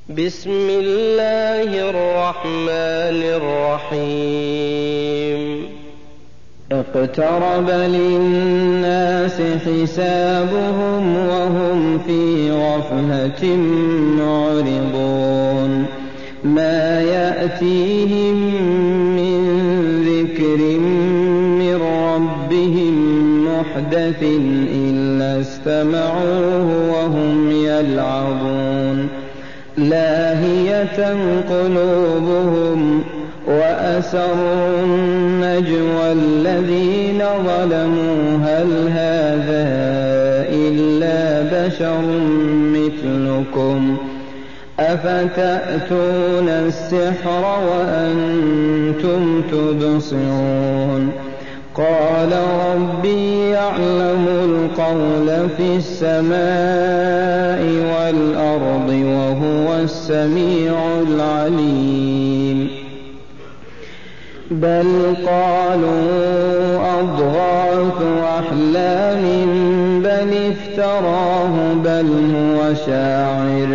بسم الله الرحمن الرحيم اقترب للناس حسابهم وهم في غفلة معرضون ما يأتيهم من ذكر من ربهم محدث إلا استمعوه وهم يلعبون لاهية قلوبهم وأسروا النجوى الذين ظلموا هل هذا إلا بشر مثلكم أفتأتون السحر وأنتم تبصرون قال ربي يعلم القول في السماء والأرض وهو السميع العليم بل قالوا أضغاث أحلام بل افتراه بل هو شاعر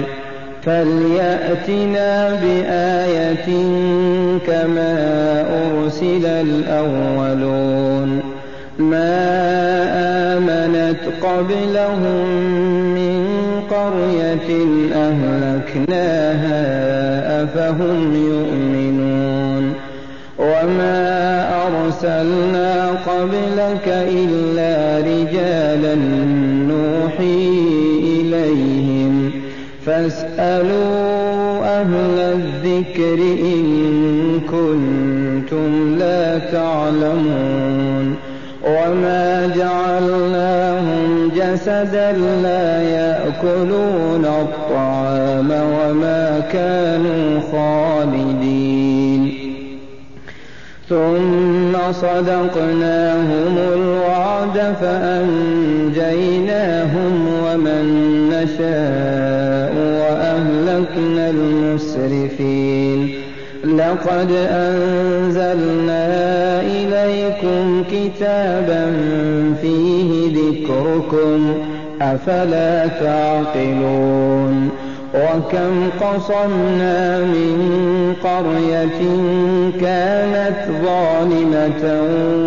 فليأتنا بآية كما أرسل الأولون ما آمنت قبلهم من قرية أهلكناها أفهم يؤمنون وما أرسلنا قبلك إلا رجالا نوحي إليهم فاسألوا أهل الذكر إن كنتم لا تعلمون وما جعلناهم جسدا لا يأكلون الطعام وما كانوا خالدين ثم صدقناهم الوعد فأنجيناهم ومن نشاء وأهلكنا المسرفين لقد أنزلنا إليكم كتابا فيه ذكركم أفلا تعقلون وكم قصمنا من قرية كانت ظالمة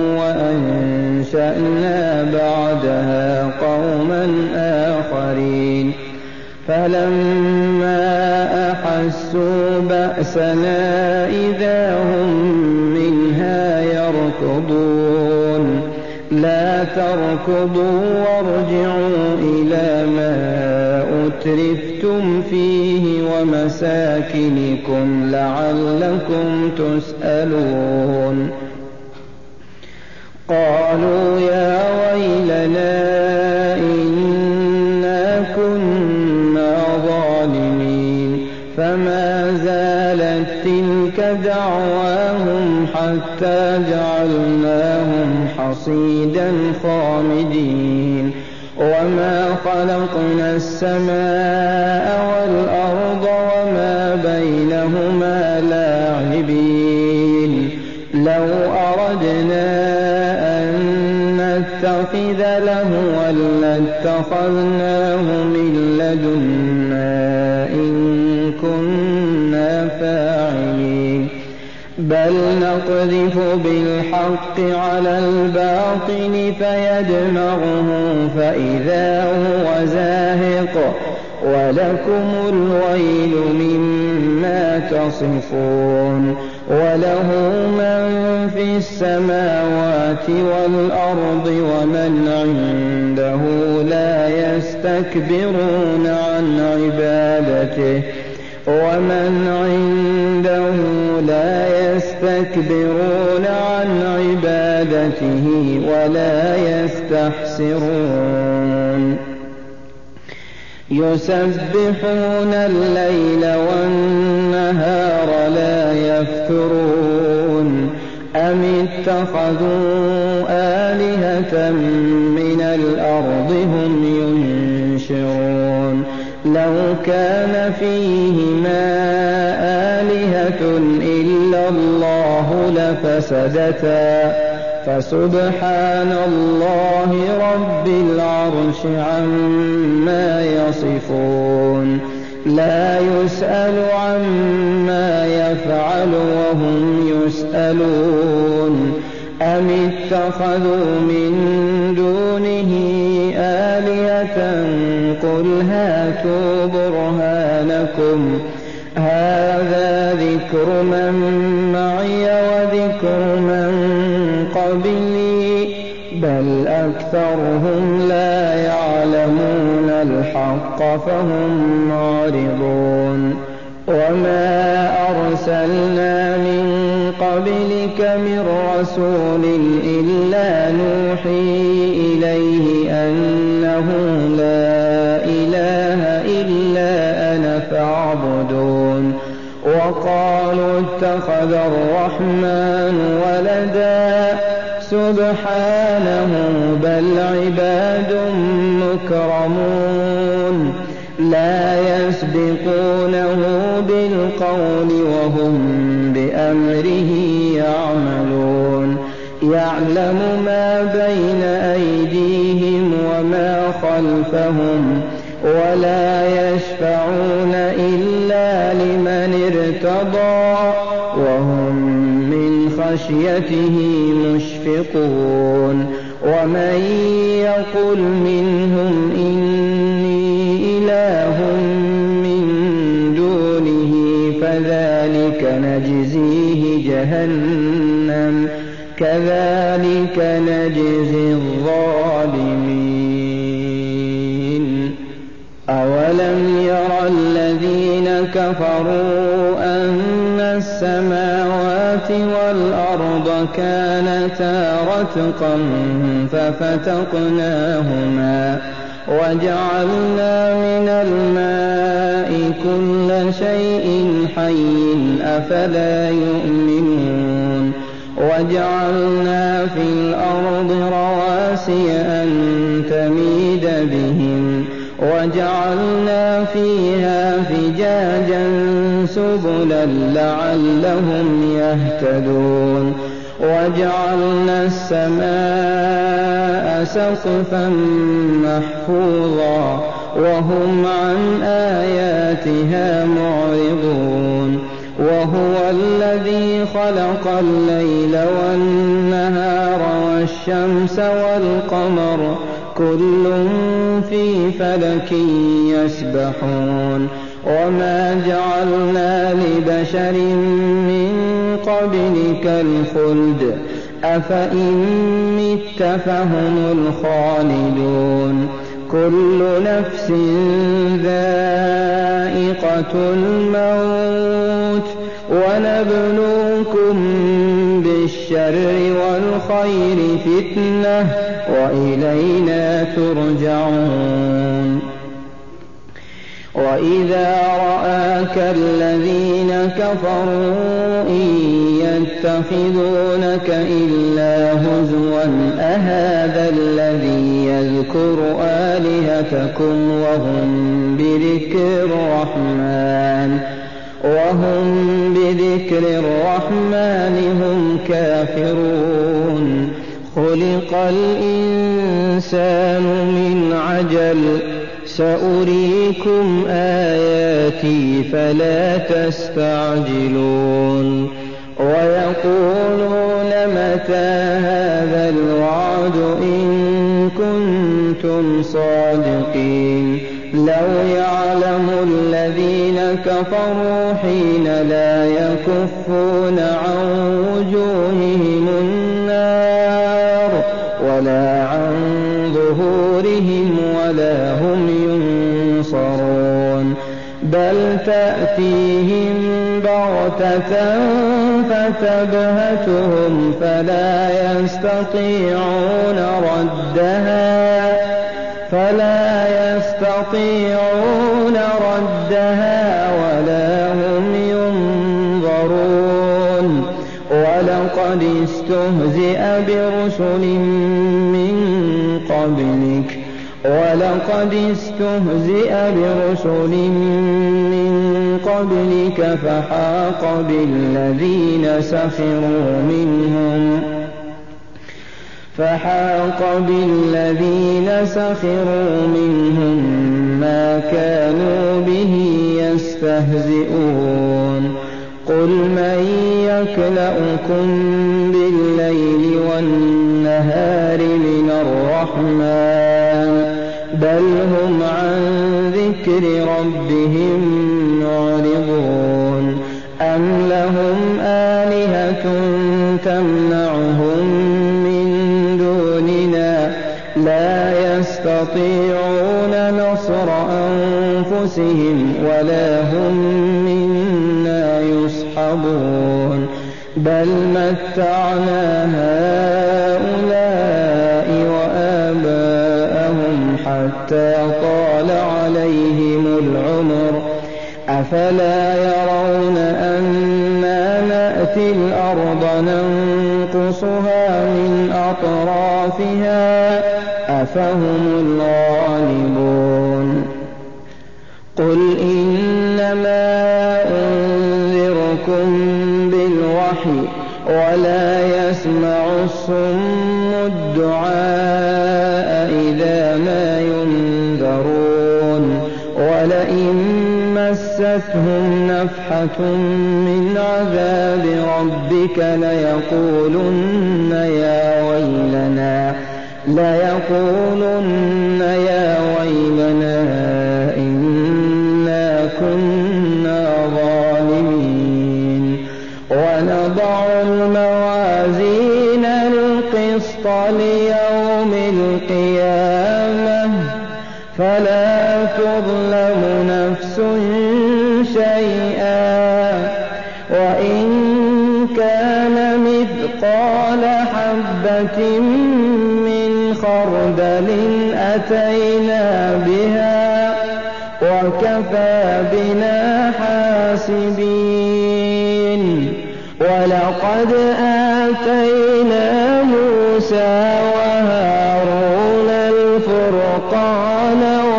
وأنشأنا بعدها قوما آخرين فلما أحسوا بأسنا إذا هم منها يركضون لا تركضوا وارجعوا إلى ما أترفتم فيه ومساكنكم لعلكم تسألون قالوا يا ويلنا إنا كنا ظالمين فما زالت تلك دعواهم حتى جعلناهم حصيدا خامدين وما خلقنا السماء والأرض وما بينهما لاعبين لو أردنا أن نتخذ لهوا لاتخذناه من لدنا إن كنا فاعلين بل نقذف بالحق على الباطل فيدمغه فإذا هو زاهق ولكم الويل مما تصفون وله من في السماوات والأرض ومن عنده لا يستكبرون عن عبادته ولا يستحسرون يسبحون الليل والنهار لا يفترون أم اتخذوا آلهة من الأرض هم ينشرون لو كان فيهما آلهة إلا الله لفسدتا فسبحان الله رب العرش عما يصفون لا يسأل عما يفعل وهم يسألون أم اتخذوا من دونه آلهة قل هاتوا برهانكم هذا ذكر من معي وذكر من قبلي بل أكثرهم لا يعلمون الحق فهم معرضون وما أرسلنا من قبلك من رسول إلا نوحي إليه أنه لا إله إلا أنا فاعبدون وقالوا اتخذ الرحمن ولدا سبحانه بل عباد مكرمون لا يسبقونه بالقول وهم بأمره يعملون يعلم ما بين أيديهم وما خلفهم ولا يشفعون إلا لمن ارتضى وهم من خشيته مشفقون ومن يقل منهم إني إله من دونه فذلك نجزيه جهنم كذلك نجزي الظالمين أولم ير الذين كفروا أن السماوات والأرض كانتا رتقا ففتقناهما وجعلنا من الماء كل شيء حي أفلا يؤمنون وجعلنا في الأرض رواسي أن تميد بهم وجعلنا فيها فجاجا سبلا لعلهم يهتدون وجعلنا السماء سقفا محفوظا وهم عن آياتها معرضون وهو الذي خلق الليل والنهار والشمس والقمر كل في فلك يسبحون وما جعلنا لبشر من قبلك الخلد أفإن مت فهم الخالدون كل نفس ذائقة الموت ونبلوكم بالشر والخير فتنة وإلينا ترجعون وإذا رآك الذين كفروا إن يتخذونك إلا هزوا أهذا الذي يذكر آلهتكم وهم بذكر الرحمن هم كافرون خلق الإنسان من عجل سأريكم آياتي فلا تستعجلون ويقولون متى هذا الوعد إن كنتم صادقين لو يعلم الذين كفروا حين لا يكفون عن وجوههم النار ولا عن ظهورهم ولا هم ينصرون بل تأتيهم بغتة فتبهتهم فلا يستطيعون ردها ولا هم ينظرون ولقد استهزئ برسل من قبلك فحاق بالذين سخروا منهم فحاق بالذين سخروا منهم ما كانوا به يستهزئون قل من يكلؤكم بالليل والنهار من الرحمن بل هم عن ذكر ربهم معرضون أم لهم آلهة تمنعهم من دوننا لا يستطيعون نصر أنفسهم ولا هم منا يصحبون بل متعنا هؤلاء وآباءهم حتى طال عليهم العمر أفلا يرون أنا نأتي الأرض ننقصها من أطرافها أفهم الغالبون قل إنما أنذركم بالوحي ولا يسمع الصم الدعاء إذا ما ينذرون ولئن مستهم نفحة من عذاب ربك ليقولن يا ويلنا إنا كنا ظالمين ونضع الموازين القسط ليوم القيامة فلا تظلم نفس شيئا وإن كان مثقال حبة من خردل أتينا بها وكفى بنا حاسبين ولقد آتينا موسى وهارون الفرقان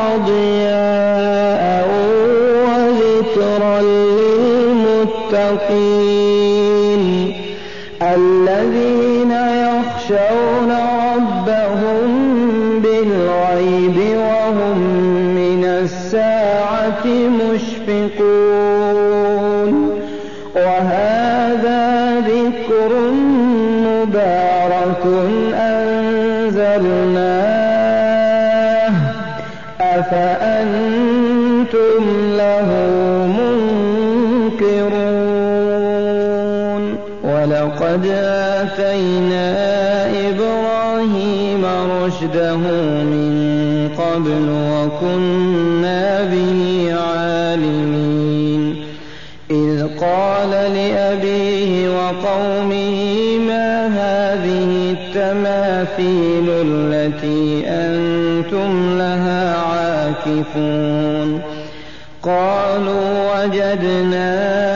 وضياء وذكرا للمتقين الذين يخشون ربهم بالغيب وهم من الساعة مشفقون وهذا ذكر مبارك أنزلناه أفأنتم له منكرون ولقد آتينا إبراهيم رشده من قبل وكنا به عالمين إذ قال لأبيه وقومه ما هذه التماثيل التي أنتم لها عاكفون قالوا وجدنا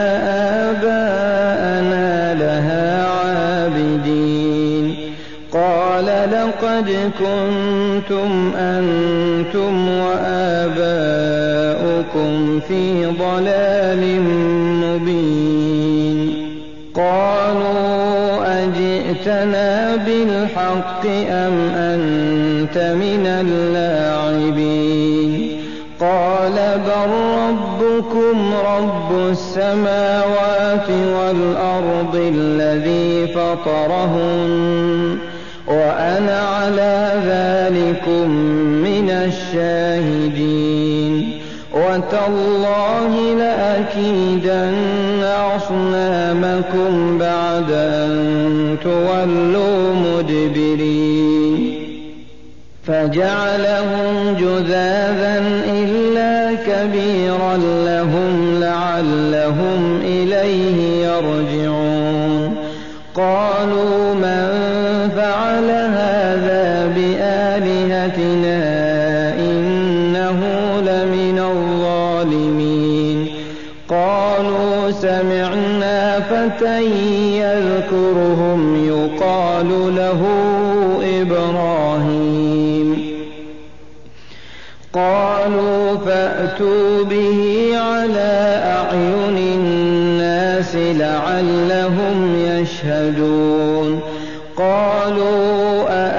آباءنا لها عابدين قال لقد كنتم أنتم وآباؤكم في ضلال مبين قالوا أجئتنا بالحق أم أنت من اللاعبين قال بل ربكم رب السماوات والأرض الذي فطرهن وأنا على ذلكم من الشاهدين وتالله لأكيدن أصنامكم بعد أن تولوا مدبرين فجعلهم جذاذا إلا كبيرا لهم لعلهم إليه يرجعون قالوا من فعل هذا بآلهتنا إنه لمن الظالمين قالوا سمعنا فتى يذكرهم يقال له إبراهيم قالوا فأتوا به على أعين الناس لعلهم يشهدون قالوا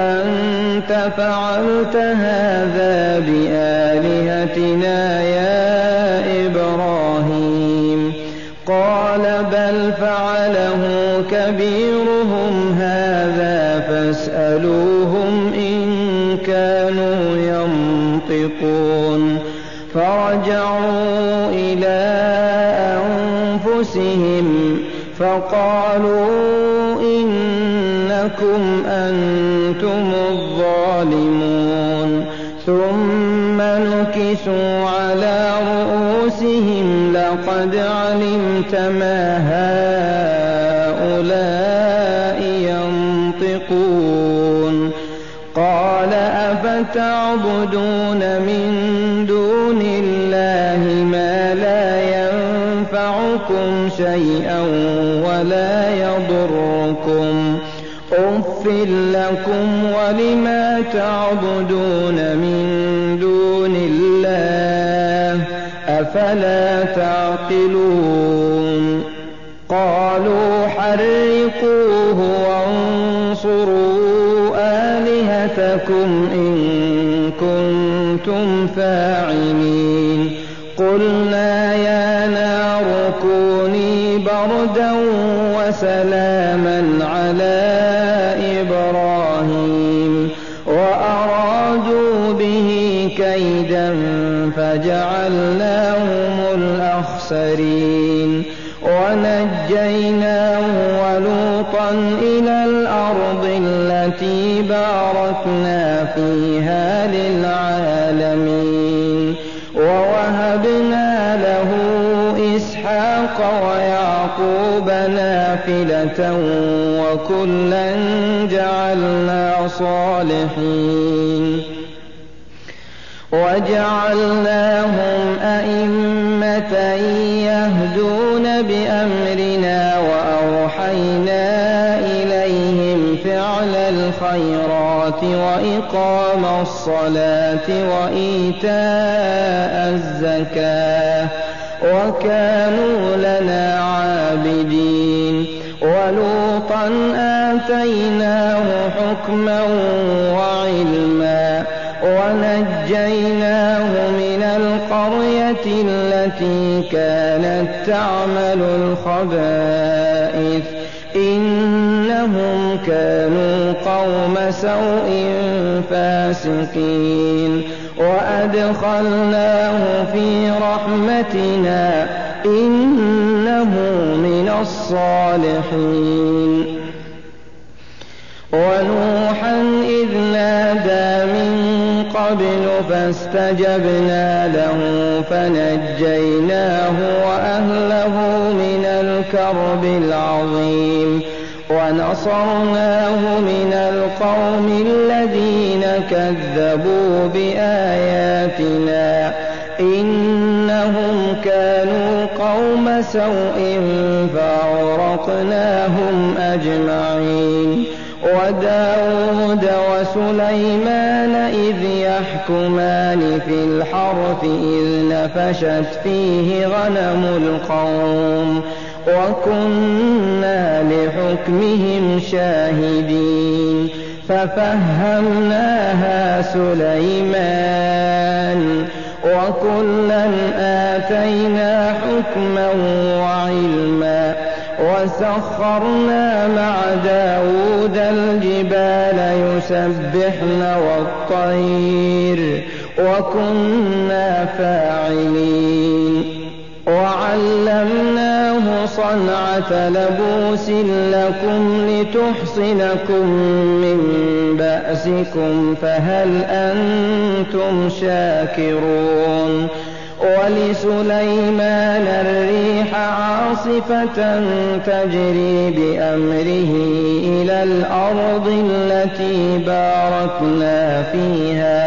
أأنت فعلت هذا بآلهتنا يا إبراهيم؟ قال بل فعله كبيرهم هذا فاسألوهم إن كانوا ينطقون. فرجعوا إلى أنفسهم فقالوا إنكم أنتم الظالمون. ثم نكسوا على رؤوسهم لقد علمت ما هؤلاء ينطقون. قال أفتعبدون من دون الله ما لا ينفعكم شيئا ولا يضركم؟ أف لكم ولما تعبدون من دون الله أفلا تعقلون؟ قالوا حرقوه وانصروا آلهتكم إن كنتم فاعلين. قلنا يا نار كوني بردا وسلاما على إبراهيم وأرادوا به كيدا فجعلناهم الأخسرين. ونجيناه ولوطا إلى الأرض التي باركنا فيها للعالمين. ووهبنا له إسحاق ويعقوب نافلة وكلا جعلنا صالحين وجعلناهم أئمة يهدون بأمرنا وأوحينا إليهم فعل الخيرات وإقام الصلاة وإيتاء الزكاة وكانوا لنا عابدين. ولوطا آتيناه حكما وعلما ونجيناه من القرية التي كانت تعمل الخبائث إنهم كانوا قوم سوء فاسقين. وأدخلناه في رحمتنا إنه من الصالحين. ونوحا إذ نادى من قبل فاستجبنا له فنجيناه وأهله من الكرب العظيم ونصرناه من القوم الذين كذبوا بآياتنا إنهم كانوا قوم سوء فأغرقناهم أجمعين. وداود وسليمان إذ يحكمان في الحرث إذ نفشت فيه غنم القوم وكنا لحكمهم شاهدين. ففهمناها سليمان وكلا آتينا حكما وعلما. وسخرنا مع داود الجبال يسبحن والطير وكنا فاعلين. وعلمناه صنعة لبوس لكم لتحصنكم من بأسكم فهل أنتم شاكرون؟ ولسليمان الريح عاصفة تجري بأمره إلى الأرض التي باركنا فيها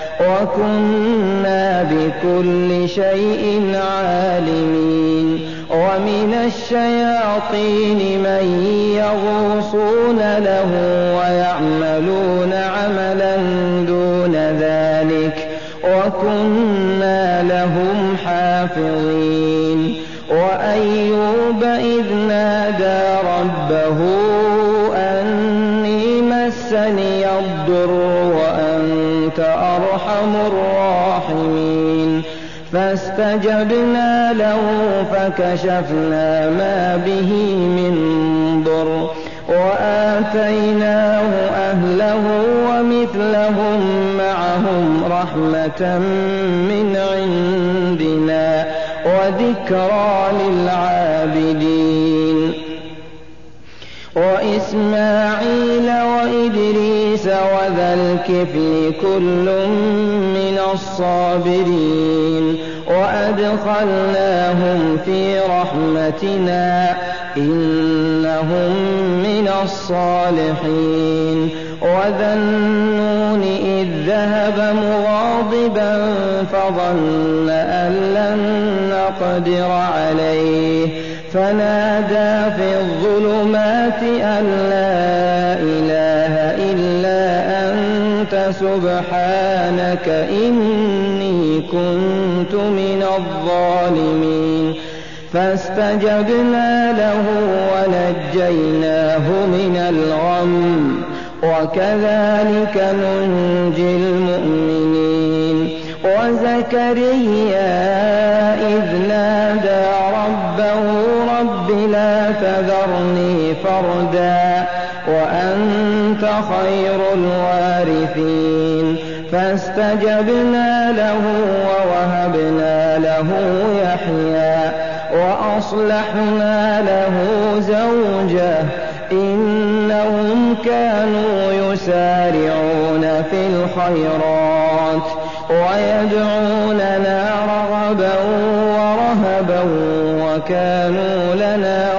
وكنا بكل شيء عالمين. ومن الشياطين من يغوصون له ويعملون عملا دون ذلك وكنا لهم حافظين. وأيوب إذ نادى ربه أني مسني الضر فاستجبنا له فكشفنا ما به من ضر وآتيناه أهله ومثلهم معهم رحمة من عندنا وذكرى للعابدين وإسماعيل وإدريس وذا الكفل كل من الصابرين وأدخلناهم في رحمتنا إنهم من الصالحين وذا النون إذ ذهب مغاضبا فظن أن لن نقدر عليه فنادى في الظلمات أن لا إله إلا أنت سبحانك إني كنت من الظالمين فاستجبنا له ونجيناه من الغم وكذلك ننجي المؤمنين وزكريا إذ نادى ربه رب لا تذرني فردا وأنت خير الوارثين فاستجبنا له ووهبنا له يحيى وأصلحنا له زوجه إنهم كانوا يسارعون في الخيرات ويدعوننا رغبا ورهبا وكانوا لنا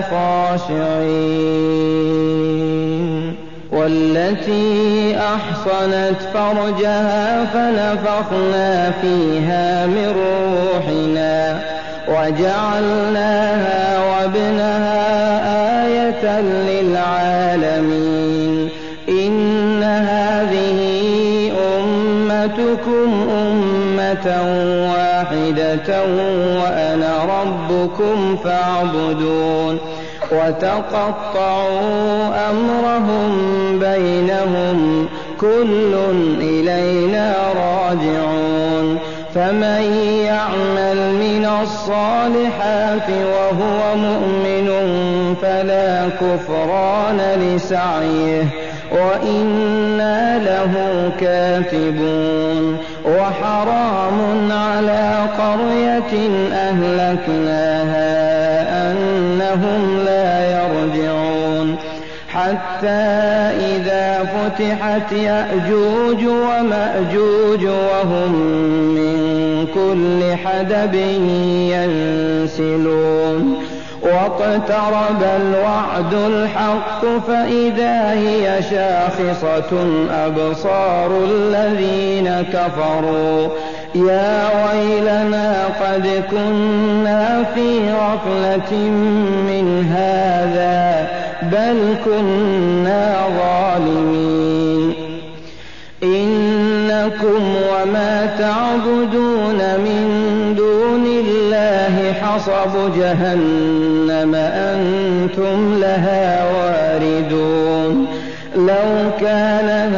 خاشعين والتي أحصنت فرجها فنفخنا فيها من روحنا وجعلناها وابنها آية للعالمين إن هذه أمتكم أمة واحدة وأنا ربكم فاعبدون وتقطعوا أمرهم بينهم كل إلينا راجعون فمن يعمل من الصالحات وهو مؤمن فلا كفران لسعيه وإنا له كاتبون وحرام على قرية أهلكناها أنهم لا يرجعون حتى إذا فتحت يأجوج ومأجوج وهم من كل حدب ينسلون واقترب الوعد الحق فإذا هي شاخصة أبصار الذين كفروا يا ويلنا قد كنا في غفلة من هذا بل كنا ظالمين إنكم وما تعبدون من دون الله حصب جهنم أنتم لها واردون لو كان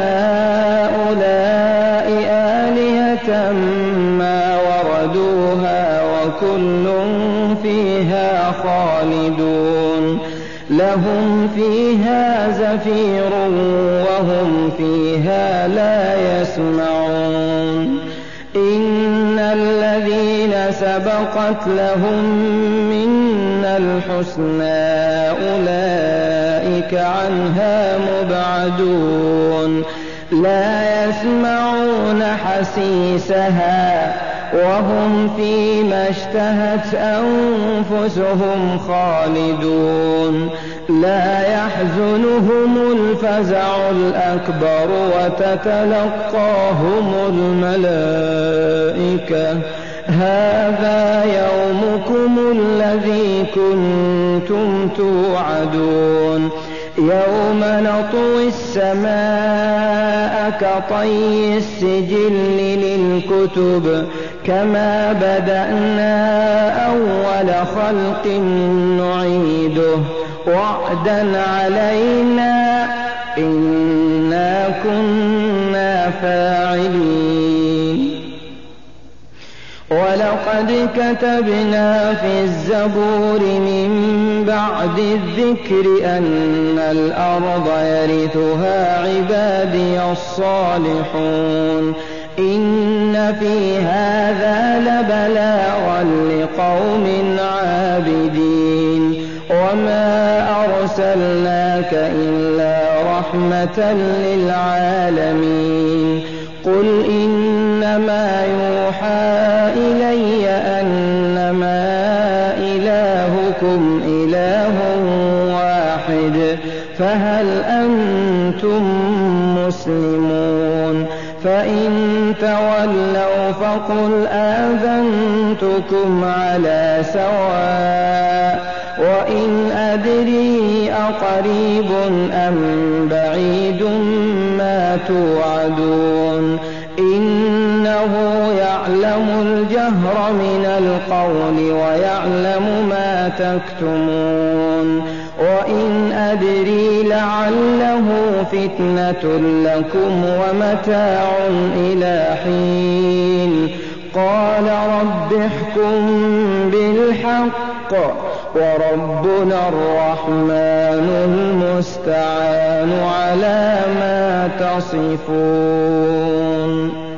هؤلاء آلهة ما وردوها وكل فيها خالدون لهم فيها زفير وهم فيها لا يسمعون إن الذين سبقت لهم منا الحسنى أولئك عنها مبعدون لا يسمعون حسيسها وهم فيما اشتهت أنفسهم خالدون لا يحزنهم الفزع الأكبر وتتلقاهم الملائكة هذا يومكم الذي كنتم توعدون يوم نطوي السماء كطي السجل للكتب كما بدأنا أول خلق نعيده وعدا علينا إنا كنا فاعلين ولقد كتبنا في الزبور من بعد الذكر أن الأرض يرثها عبادي الصالحون إن في هذا لبلاغا لقوم عابدين وما أرسلناك إلا رحمة للعالمين قل إنما يوحى إلي أنما إلهكم إله واحد فهل أنتم مسلمون فإن تولوا فقل آذنتكم على سواء وإن أدري أقريب أم بعيد ما توعدون إنه يعلم الجهر من القول ويعلم ما تكتمون وإن أدري لعله فتنة لكم ومتاع إلى حين قال رب احكم بالحق وربنا الرحمن المستعان على ما تصفون.